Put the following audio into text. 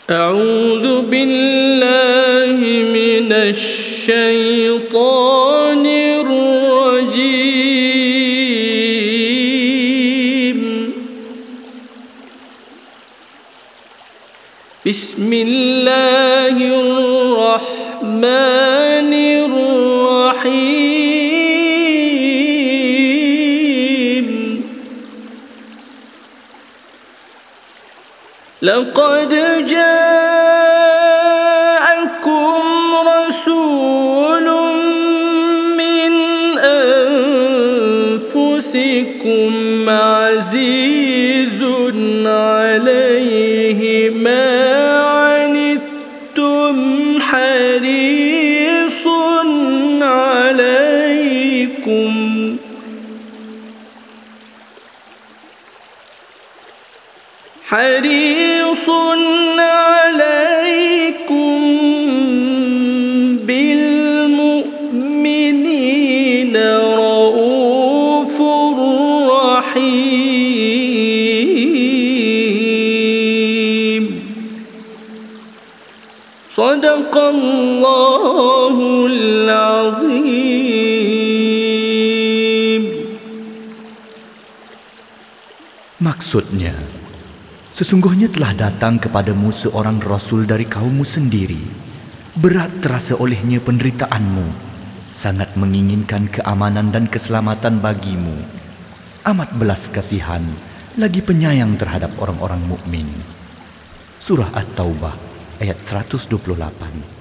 أعوذ بالله من الشيطان الرجيم. بسم الله الرحمن الرحيم. لقد جاءكم رسول من أنفسكم عزيز عليه ما عنتم حريص عليكم بالمؤمنين رؤوف رحيم. صدق الله العظيم. Maksudnya, sesungguhnya telah datang kepadamu seorang Rasul dari kaummu sendiri. Berat terasa olehnya penderitaanmu, sangat menginginkan keamanan dan keselamatan bagimu. Amat belas kasihan, lagi penyayang terhadap orang-orang mukmin. Surah At-Taubah ayat 128.